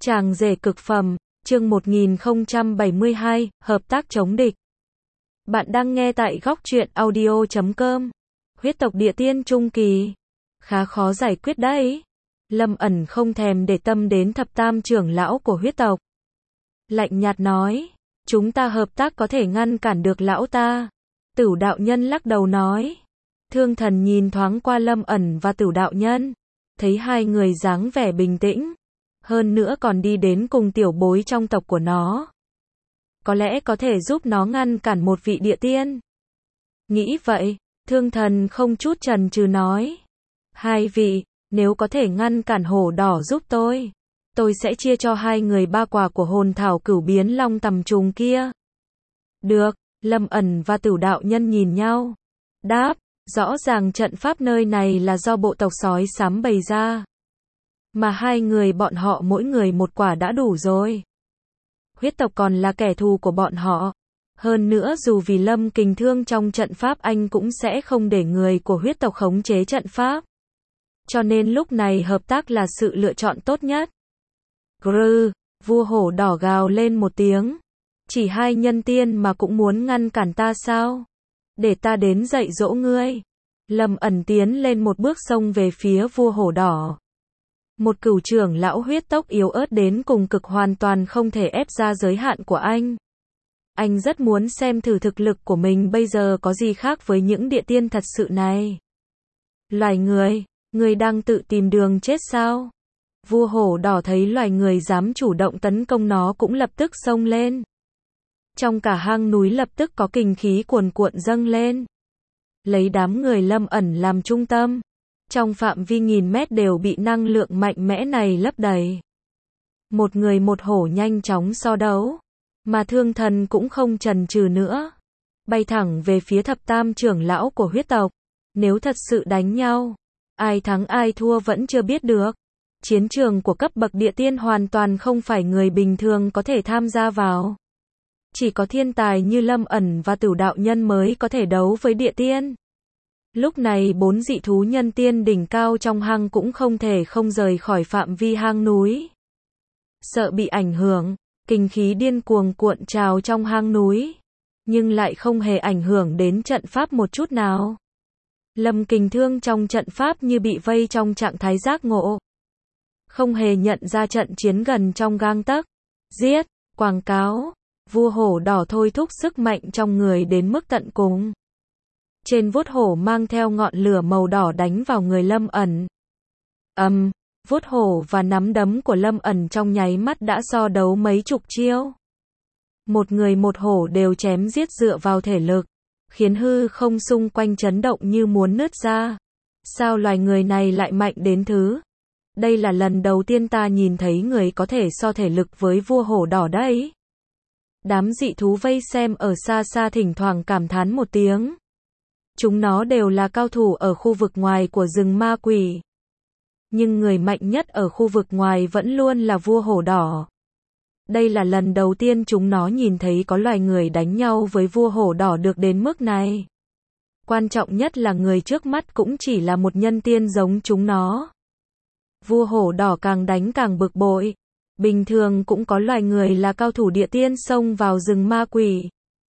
Chàng rể cực phẩm, chương 1072, hợp tác chống địch. Bạn đang nghe tại góc truyện audio.com. Huyết tộc địa tiên trung kỳ. Khá khó giải quyết đấy. Lâm ẩn không thèm để tâm đến thập tam trưởng lão của huyết tộc. Lạnh nhạt nói, chúng ta hợp tác có thể ngăn cản được lão ta. Tửu đạo nhân lắc đầu nói. Thương thần nhìn thoáng qua Lâm ẩn và Tửu đạo nhân. Thấy hai người dáng vẻ bình tĩnh. Hơn nữa còn đi đến cùng tiểu bối trong tộc của nó. Có lẽ có thể giúp nó ngăn cản một vị địa tiên. Nghĩ vậy, thương thần không chút chần chừ nói. Hai vị, nếu có thể ngăn cản hổ đỏ giúp tôi sẽ chia cho hai người 3 quả của hồn thảo cửu biến long tầm trùng kia. Được, Lâm ẩn và Tửu đạo nhân nhìn nhau. Đáp, rõ ràng trận pháp nơi này là do bộ tộc sói xám bày ra. Mà hai người bọn họ mỗi người một quả đã đủ rồi. Huyết tộc còn là kẻ thù của bọn họ. Hơn nữa dù vì Lâm Kình thương trong trận pháp anh cũng sẽ không để người của huyết tộc khống chế trận pháp. Cho nên lúc này hợp tác là sự lựa chọn tốt nhất. Grư, vua hổ đỏ gào lên một tiếng. Chỉ hai nhân tiên mà cũng muốn ngăn cản ta sao? Để ta đến dạy dỗ ngươi. Lâm ẩn tiến lên một bước xông về phía vua hổ đỏ. Một cửu trưởng lão huyết tộc yếu ớt đến cùng cực hoàn toàn không thể ép ra giới hạn của anh. Anh rất muốn xem thử thực lực của mình bây giờ có gì khác với những địa tiên thật sự này. Loài người đang tự tìm đường chết sao? Vua hổ đỏ thấy loài người dám chủ động tấn công nó cũng lập tức xông lên. Trong cả hang núi lập tức có kình khí cuồn cuộn dâng lên. Lấy đám người Lâm ẩn làm trung tâm. Trong phạm vi nghìn mét đều bị năng lượng mạnh mẽ này lấp đầy. Một người một hổ nhanh chóng so đấu. Mà thương thần cũng không chần chừ nữa. Bay thẳng về phía thập tam trưởng lão của huyết tộc. Nếu thật sự đánh nhau, ai thắng ai thua vẫn chưa biết được. Chiến trường của cấp bậc địa tiên hoàn toàn không phải người bình thường có thể tham gia vào. Chỉ có thiên tài như Lâm ẩn và Tửu đạo nhân mới có thể đấu với địa tiên. Lúc này 4 dị thú nhân tiên đỉnh cao trong hang cũng không thể không rời khỏi phạm vi hang núi. Sợ bị ảnh hưởng, kình khí điên cuồng cuộn trào trong hang núi. Nhưng lại không hề ảnh hưởng đến trận pháp một chút nào. Lâm Kình thương trong trận pháp như bị vây trong trạng thái giác ngộ. Không hề nhận ra trận chiến gần trong gang tấc. Giết, quảng cáo, vua hổ đỏ thôi thúc sức mạnh trong người đến mức tận cùng. Trên vuốt hổ mang theo ngọn lửa màu đỏ đánh vào người Lâm ẩn. Vuốt hổ và nắm đấm của Lâm ẩn trong nháy mắt đã so đấu mấy chục chiêu. Một người một hổ đều chém giết dựa vào thể lực, khiến hư không xung quanh chấn động như muốn nứt ra. Sao loài người này lại mạnh đến thứ? Đây là lần đầu tiên ta nhìn thấy người có thể so thể lực với vua hổ đỏ đấy. Đám dị thú vây xem ở xa xa thỉnh thoảng cảm thán một tiếng. Chúng nó đều là cao thủ ở khu vực ngoài của rừng ma quỷ. Nhưng người mạnh nhất ở khu vực ngoài vẫn luôn là vua hổ đỏ. Đây là lần đầu tiên chúng nó nhìn thấy có loài người đánh nhau với vua hổ đỏ được đến mức này. Quan trọng nhất là người trước mắt cũng chỉ là một nhân tiên giống chúng nó. Vua hổ đỏ càng đánh càng bực bội. Bình thường cũng có loài người là cao thủ địa tiên xông vào rừng ma quỷ.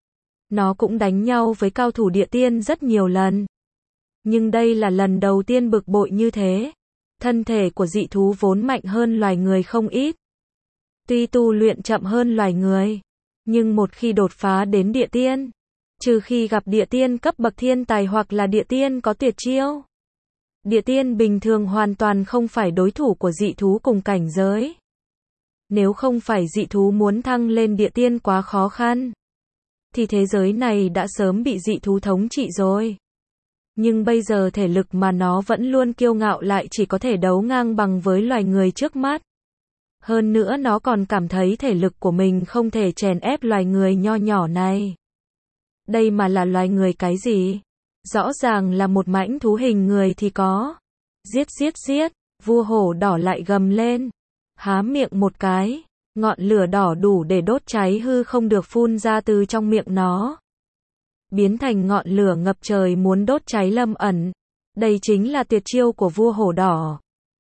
Nó cũng đánh nhau với cao thủ địa tiên rất nhiều lần. Nhưng đây là lần đầu tiên bực bội như thế. Thân thể của dị thú vốn mạnh hơn loài người không ít. Tuy tu luyện chậm hơn loài người, nhưng một khi đột phá đến địa tiên, trừ khi gặp địa tiên cấp bậc thiên tài hoặc là địa tiên có tuyệt chiêu, địa tiên bình thường hoàn toàn không phải đối thủ của dị thú cùng cảnh giới. Nếu không phải dị thú muốn thăng lên địa tiên quá khó khăn, thì thế giới này đã sớm bị dị thú thống trị rồi. Nhưng bây giờ thể lực mà nó vẫn luôn kiêu ngạo lại chỉ có thể đấu ngang bằng với loài người trước mắt. Hơn nữa nó còn cảm thấy thể lực của mình không thể chèn ép loài người nho nhỏ này. Đây mà là loài người cái gì? Rõ ràng là một mãnh thú hình người thì có. Giết, vua hổ đỏ lại gầm lên. Há miệng một cái, ngọn lửa đỏ đủ để đốt cháy hư không được phun ra từ trong miệng nó. Biến thành ngọn lửa ngập trời muốn đốt cháy Lâm ẩn. Đây chính là tuyệt chiêu của vua hổ đỏ.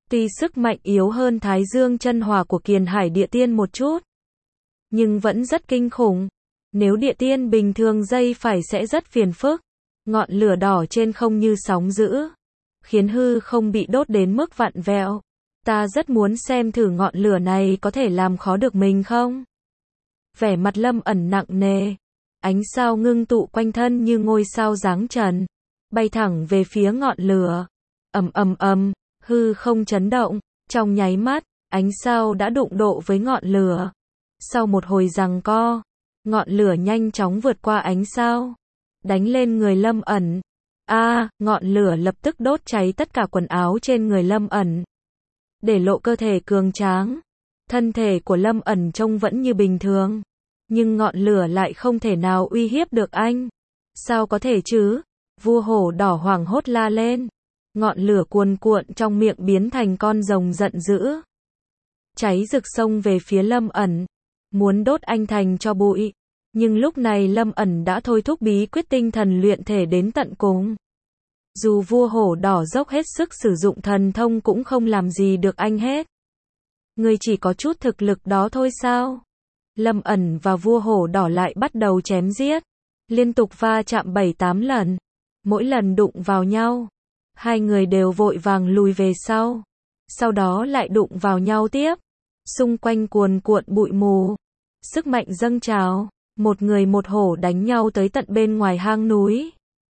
Tuy sức mạnh yếu hơn Thái Dương chân hỏa của Kiền Hải địa tiên một chút, nhưng vẫn rất kinh khủng. Nếu địa tiên bình thường dây phải sẽ rất phiền phức. Ngọn lửa đỏ trên không như sóng dữ, khiến hư không bị đốt đến mức vặn vẹo. Ta rất muốn xem thử ngọn lửa này có thể làm khó được mình không? Vẻ mặt Lâm Ẩn nặng nề. Ánh sao ngưng tụ quanh thân như ngôi sao giáng trần, bay thẳng về phía ngọn lửa. Ầm ầm ầm, hư không chấn động, trong nháy mắt, ánh sao đã đụng độ với ngọn lửa. Sau một hồi giằng co, ngọn lửa nhanh chóng vượt qua ánh sao, đánh lên người Lâm Ẩn. Ngọn lửa lập tức đốt cháy tất cả quần áo trên người Lâm Ẩn, để lộ cơ thể cường tráng. Thân thể của Lâm Ẩn trông vẫn như bình thường, nhưng ngọn lửa lại không thể nào uy hiếp được anh. Sao có thể chứ? Vua hổ đỏ hoảng hốt la lên. Ngọn lửa cuồn cuộn trong miệng biến thành con rồng giận dữ, cháy rực xông về phía Lâm Ẩn, muốn đốt anh thành tro bụi. Nhưng lúc này Lâm Ẩn đã thôi thúc bí quyết tinh thần luyện thể đến tận cùng. Dù vua hổ đỏ dốc hết sức sử dụng thần thông cũng không làm gì được anh hết. Ngươi chỉ có chút thực lực đó thôi sao? Lâm Ẩn và vua hổ đỏ lại bắt đầu chém giết, liên tục va chạm 7-8 lần. Mỗi lần đụng vào nhau, hai người đều vội vàng lùi về sau đó lại đụng vào nhau tiếp. Xung quanh cuồn cuộn bụi mù, sức mạnh dâng trào, một người một hổ đánh nhau tới tận bên ngoài hang núi.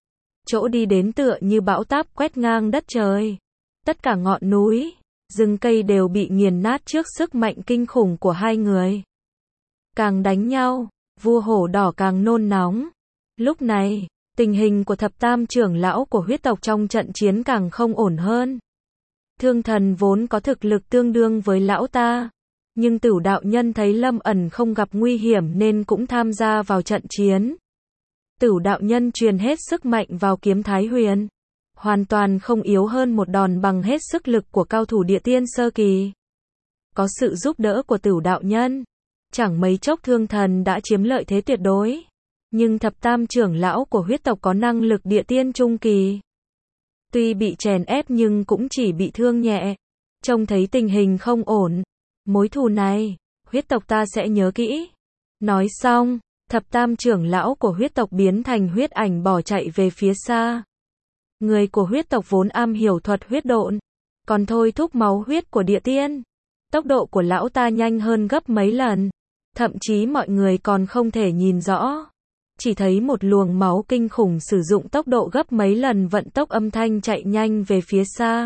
Chỗ đi đến tựa như bão táp quét ngang đất trời. Tất cả ngọn núi, rừng cây đều bị nghiền nát trước sức mạnh kinh khủng của hai người. Càng đánh nhau, vua hổ đỏ càng nôn nóng. Lúc này, tình hình của thập tam trưởng lão của huyết tộc trong trận chiến càng không ổn hơn. Thương Thần vốn có thực lực tương đương với lão ta, nhưng Tửu đạo nhân thấy Lâm Ẩn không gặp nguy hiểm nên cũng tham gia vào trận chiến. Tửu đạo nhân truyền hết sức mạnh vào kiếm Thái Huyền, hoàn toàn không yếu hơn một đòn bằng hết sức lực của cao thủ địa tiên sơ kỳ. Có sự giúp đỡ của Tửu đạo nhân, chẳng mấy chốc Thương Thần đã chiếm lợi thế tuyệt đối. Nhưng thập tam trưởng lão của huyết tộc có năng lực địa tiên trung kỳ. Tuy bị chèn ép nhưng cũng chỉ bị thương nhẹ. Trông thấy tình hình không ổn. Mối thù này, huyết tộc ta sẽ nhớ kỹ. Nói xong, thập tam trưởng lão của huyết tộc biến thành huyết ảnh bỏ chạy về phía xa. Người của huyết tộc vốn am hiểu thuật huyết độn, còn thôi thúc máu huyết của địa tiên. Tốc độ của lão ta nhanh hơn gấp mấy lần. Thậm chí mọi người còn không thể nhìn rõ. Chỉ thấy một luồng máu kinh khủng sử dụng tốc độ gấp mấy lần vận tốc âm thanh chạy nhanh về phía xa.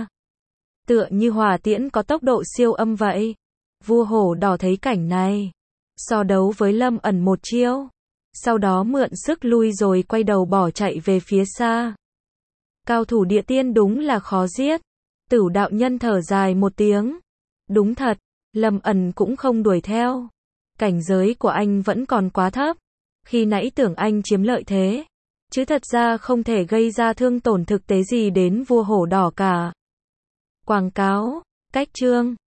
Tựa như hỏa tiễn có tốc độ siêu âm vậy. Vua hổ đỏ thấy cảnh này, so đấu với Lâm Ẩn một chiêu, sau đó mượn sức lui rồi quay đầu bỏ chạy về phía xa. Cao thủ địa tiên đúng là khó giết. Tửu đạo nhân thở dài một tiếng. Đúng thật, Lâm Ẩn cũng không đuổi theo. Cảnh giới của anh vẫn còn quá thấp. Khi nãy tưởng anh chiếm lợi thế, chứ thật ra không thể gây ra thương tổn thực tế gì đến vua hổ đỏ cả. Quảng cáo, cách chương